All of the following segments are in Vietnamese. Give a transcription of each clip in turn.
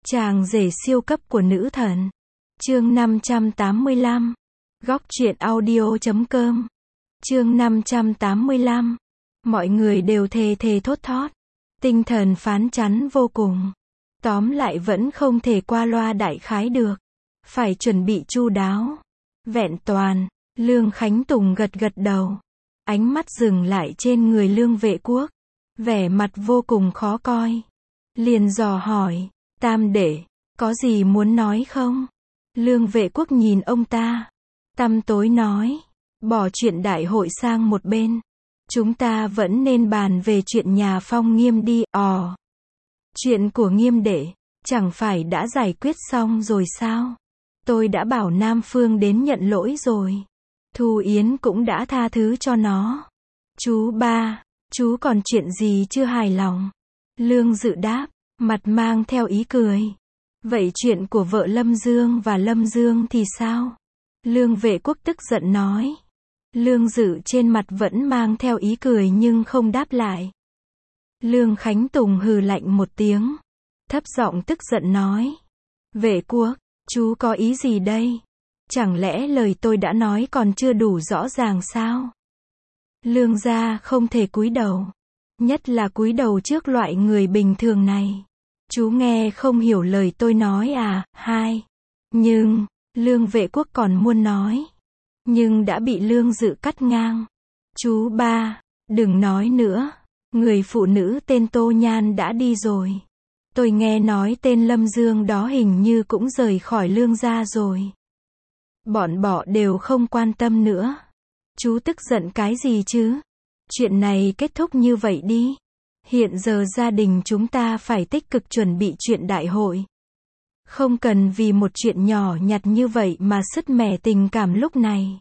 Chàng rể siêu cấp của nữ thần. Chương 585. Góc truyện audio.com. Chương 585. Mọi người đều thề thề thốt thót. Tinh thần phán chắn vô cùng. Tóm lại vẫn không thể qua loa đại khái được. Phải chuẩn bị chu đáo. Vẹn toàn. Lương Khánh Tùng gật gật đầu. Ánh mắt dừng lại trên người Lương Vệ Quốc. Vẻ mặt vô cùng khó coi. Liền dò hỏi. Tam đệ, có gì muốn nói không? Lương Vệ Quốc nhìn ông ta. Tăm tối nói. Bỏ chuyện đại hội sang một bên. Chúng ta vẫn nên bàn về chuyện nhà Phong Nghiêm đi. Chuyện của Nghiêm đệ, chẳng phải đã giải quyết xong rồi sao? Tôi đã bảo Nam Phương đến nhận lỗi rồi. Thu Yến cũng đã tha thứ cho nó. Chú ba, chú còn chuyện gì chưa hài lòng? Lương Dự đáp, mặt mang theo ý cười. Vậy chuyện của vợ Lâm Dương và Lâm Dương thì sao? Lương Vệ Quốc tức giận nói. Lương Dự trên mặt vẫn mang theo ý cười nhưng không đáp lại. Lương Khánh Tùng hừ lạnh một tiếng. Thấp giọng tức giận nói. Vệ Quốc, chú có ý gì đây? Chẳng lẽ lời tôi đã nói còn chưa đủ rõ ràng sao? Lương gia không thể cúi đầu. Nhất là cúi đầu trước loại người bình thường này. Chú nghe không hiểu lời tôi nói à? Nhưng, Lương Vệ Quốc còn muốn nói. Nhưng đã bị Lương Dự cắt ngang. Chú ba, đừng nói nữa. Người phụ nữ tên Tô Nhan đã đi rồi. Tôi nghe nói tên Lâm Dương đó hình như cũng rời khỏi Lương gia rồi. Bọn bọ đều không quan tâm nữa. Chú tức giận cái gì chứ? Chuyện này kết thúc như vậy đi. Hiện giờ gia đình chúng ta phải tích cực chuẩn bị chuyện đại hội. Không cần vì một chuyện nhỏ nhặt như vậy mà sứt mẻ tình cảm lúc này.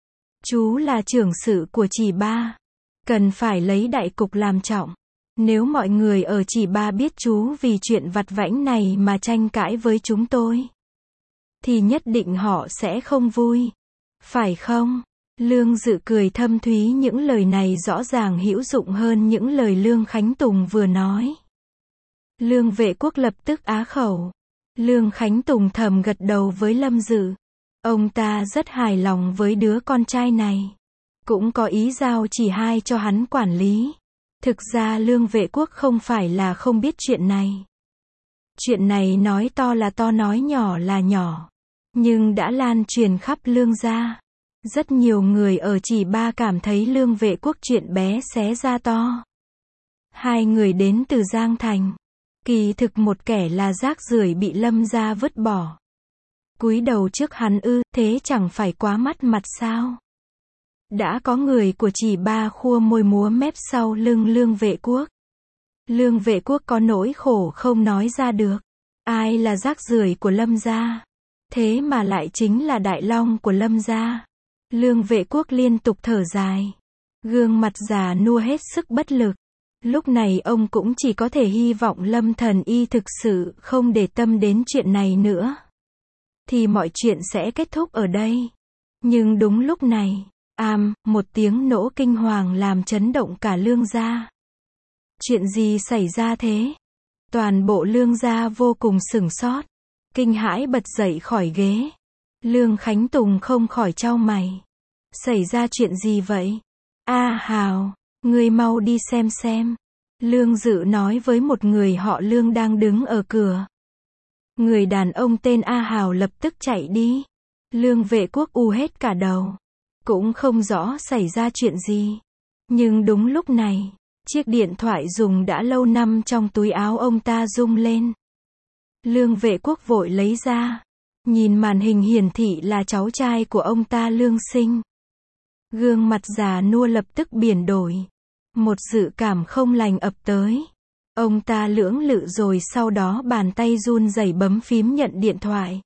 Chú là trưởng sự của Chỉ Ba. Cần phải lấy đại cục làm trọng. Nếu mọi người ở Chỉ Ba biết chú vì chuyện vặt vãnh này mà tranh cãi với chúng tôi, thì nhất định họ sẽ không vui. Phải không? Lương Dự cười thâm thúy, những lời này rõ ràng hữu dụng hơn những lời Lương Khánh Tùng vừa nói. Lương Vệ Quốc lập tức á khẩu. Lương Khánh Tùng thầm gật đầu với Lâm Dự. Ông ta rất hài lòng với đứa con trai này. Cũng có ý giao Chỉ Hai cho hắn quản lý. Thực ra Lương Vệ Quốc không phải là không biết chuyện này. Chuyện này nói to là to, nói nhỏ là nhỏ. Nhưng đã lan truyền khắp Lương gia. Rất nhiều người ở Chỉ Ba cảm thấy Lương Vệ Quốc chuyện bé xé ra to. Hai người đến từ Giang Thành. Kỳ thực một kẻ là rác rưởi bị Lâm gia vứt bỏ. Cúi đầu trước hắn ư? Thế chẳng phải quá mất mặt sao? Đã có người của Chỉ Ba khua môi múa mép sau lưng Lương Vệ Quốc. Lương Vệ Quốc có nỗi khổ không nói ra được. Ai là rác rưởi của Lâm gia? Thế mà lại chính là Đại Long của Lâm gia. Lương Vệ Quốc liên tục thở dài. Gương mặt già nua hết sức bất lực. Lúc này ông cũng chỉ có thể hy vọng Lâm Thần Y thực sự không để tâm đến chuyện này nữa. Thì mọi chuyện sẽ kết thúc ở đây. Nhưng đúng lúc này, một tiếng nổ kinh hoàng làm chấn động cả Lương gia. Chuyện gì xảy ra thế? Toàn bộ Lương gia vô cùng sửng sốt. Kinh hãi bật dậy khỏi ghế. Lương Khánh Tùng không khỏi chau mày. Xảy ra chuyện gì vậy? Hào, ngươi mau đi xem. Lương Dự nói với một người họ Lương đang đứng ở cửa. Người đàn ông tên Hào lập tức chạy đi. Lương Vệ Quốc u hết cả đầu. Cũng không rõ xảy ra chuyện gì. Nhưng đúng lúc này, chiếc điện thoại dùng đã lâu năm trong túi áo ông ta rung lên. Lương Vệ Quốc vội lấy ra. Nhìn màn hình hiển thị là cháu trai của ông ta Lương Sinh. Gương mặt già nua lập tức biến đổi. Một dự cảm không lành ập tới. Ông ta lưỡng lự rồi sau đó bàn tay run rẩy bấm phím nhận điện thoại.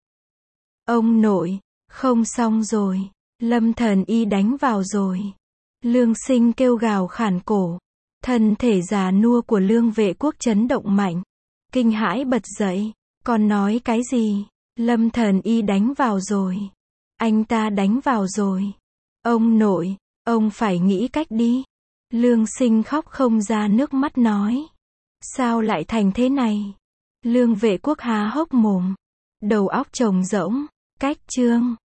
Ông nội, không xong rồi. Lâm Thần Y đánh vào rồi. Lương Sinh kêu gào khản cổ. Thân thể già nua của Lương Vệ Quốc chấn động mạnh. Kinh hãi bật dậy. Con nói cái gì? Lâm Thần Y đánh vào rồi. Anh ta đánh vào rồi. Ông nội, ông phải nghĩ cách đi. Lương Sinh khóc không ra nước mắt nói. Sao lại thành thế này? Lương Vệ Quốc há hốc mồm. Đầu óc trống rỗng. Cách chương